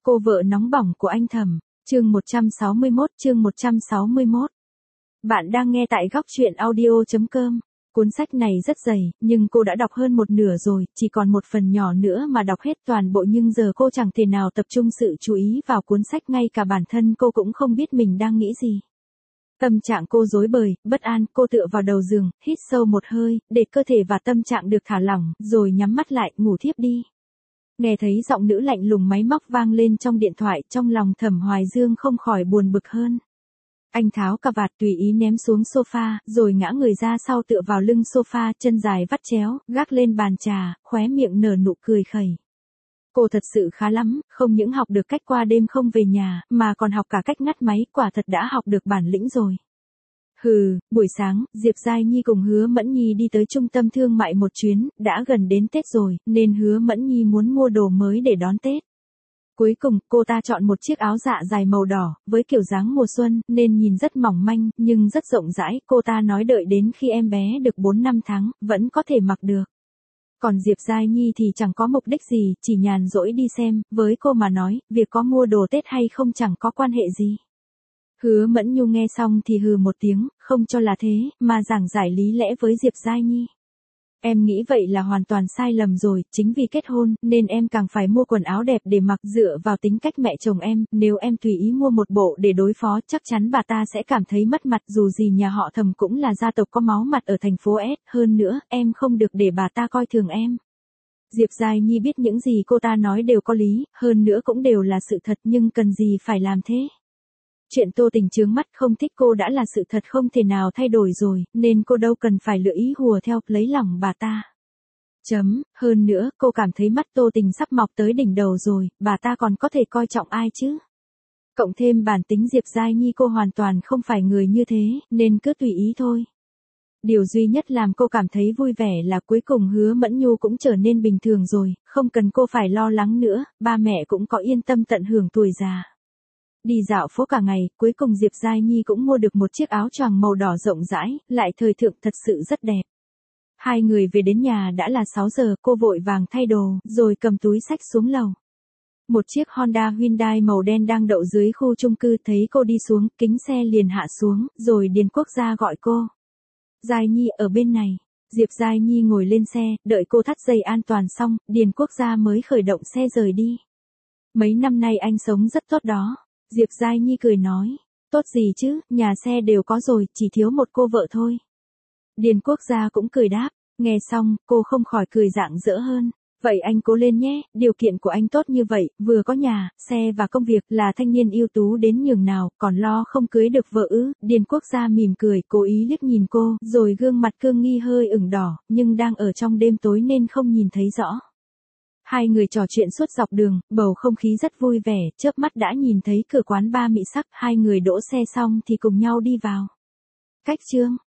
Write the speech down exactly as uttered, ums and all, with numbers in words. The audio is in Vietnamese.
Cô vợ nóng bỏng của anh Thẩm, chương một trăm sáu mươi mốt, chương một trăm sáu mươi mốt. Bạn đang nghe tại góc truyện audio chấm com. Cuốn sách này rất dày, nhưng cô đã đọc hơn một nửa rồi, chỉ còn một phần nhỏ nữa mà đọc hết toàn bộ, nhưng giờ cô chẳng thể nào tập trung sự chú ý vào cuốn sách, ngay cả bản thân cô cũng không biết mình đang nghĩ gì. Tâm trạng cô rối bời, bất an, cô tựa vào đầu giường, hít sâu một hơi, để cơ thể và tâm trạng được thả lỏng, rồi nhắm mắt lại, ngủ thiếp đi. Nghe thấy giọng nữ lạnh lùng máy móc vang lên trong điện thoại, trong lòng Thẩm Hoài Dương không khỏi buồn bực hơn. Anh tháo cà vạt tùy ý ném xuống sofa, rồi ngã người ra sau tựa vào lưng sofa, chân dài vắt chéo, gác lên bàn trà, khóe miệng nở nụ cười khẩy. Cô thật sự khá lắm, không những học được cách qua đêm không về nhà, mà còn học cả cách ngắt máy, quả thật đã học được bản lĩnh rồi. Hừ, buổi sáng, Diệp Giai Nhi cùng Hứa Mẫn Nhi đi tới trung tâm thương mại một chuyến, đã gần đến Tết rồi, nên Hứa Mẫn Nhi muốn mua đồ mới để đón Tết. Cuối cùng, cô ta chọn một chiếc áo dạ dài màu đỏ, với kiểu dáng mùa xuân, nên nhìn rất mỏng manh, nhưng rất rộng rãi, cô ta nói đợi đến khi em bé được bốn năm tháng, vẫn có thể mặc được. Còn Diệp Giai Nhi thì chẳng có mục đích gì, chỉ nhàn rỗi đi xem, với cô mà nói, việc có mua đồ Tết hay không chẳng có quan hệ gì. Hứa Mẫn Nhu nghe xong thì hừ một tiếng, không cho là thế, mà giảng giải lý lẽ với Diệp Giai Nhi. Em nghĩ vậy là hoàn toàn sai lầm rồi, chính vì kết hôn, nên em càng phải mua quần áo đẹp để mặc, dựa vào tính cách mẹ chồng em, nếu em tùy ý mua một bộ để đối phó, chắc chắn bà ta sẽ cảm thấy mất mặt, dù gì nhà họ Thẩm cũng là gia tộc có máu mặt ở thành phố S, hơn nữa, em không được để bà ta coi thường em. Diệp Giai Nhi biết những gì cô ta nói đều có lý, hơn nữa cũng đều là sự thật, nhưng cần gì phải làm thế. Chuyện Tô Tình chướng mắt không thích cô đã là sự thật không thể nào thay đổi rồi, nên cô đâu cần phải lựa ý hùa theo, lấy lòng bà ta. Chấm, hơn nữa, cô cảm thấy mắt Tô Tình sắp mọc tới đỉnh đầu rồi, bà ta còn có thể coi trọng ai chứ? Cộng thêm bản tính Diệp Giai Nhi cô hoàn toàn không phải người như thế, nên cứ tùy ý thôi. Điều duy nhất làm cô cảm thấy vui vẻ là cuối cùng Hứa Mẫn Nhu cũng trở nên bình thường rồi, không cần cô phải lo lắng nữa, ba mẹ cũng có yên tâm tận hưởng tuổi già. Đi dạo phố cả ngày, cuối cùng Diệp Giai Nhi cũng mua được một chiếc áo choàng màu đỏ rộng rãi, lại thời thượng, thật sự rất đẹp. Hai người về đến nhà đã là sáu giờ, cô vội vàng thay đồ, rồi cầm túi xách xuống lầu. Một chiếc Honda Hyundai màu đen đang đậu dưới khu chung cư, thấy cô đi xuống, kính xe liền hạ xuống, rồi Điền Quốc Gia gọi cô. Giai Nhi ở bên này. Diệp Giai Nhi ngồi lên xe, đợi cô thắt dây an toàn xong, Điền Quốc Gia mới khởi động xe rời đi. Mấy năm nay anh sống rất tốt đó. Diệp Giai Nhi cười nói, tốt gì chứ, nhà xe đều có rồi, chỉ thiếu một cô vợ thôi. Điền Quốc Gia cũng cười đáp, nghe xong, cô không khỏi cười rạng rỡ hơn. Vậy anh cố lên nhé, điều kiện của anh tốt như vậy, vừa có nhà, xe và công việc, là thanh niên ưu tú đến nhường nào, còn lo không cưới được vợ ư? Điền Quốc Gia mỉm cười, cố ý liếc nhìn cô, rồi gương mặt cương nghi hơi ửng đỏ, nhưng đang ở trong đêm tối nên không nhìn thấy rõ. Hai người trò chuyện suốt dọc đường, bầu không khí rất vui vẻ, chớp mắt đã nhìn thấy cửa quán ba Mỹ Sắc, hai người đỗ xe xong thì cùng nhau đi vào. Cách chương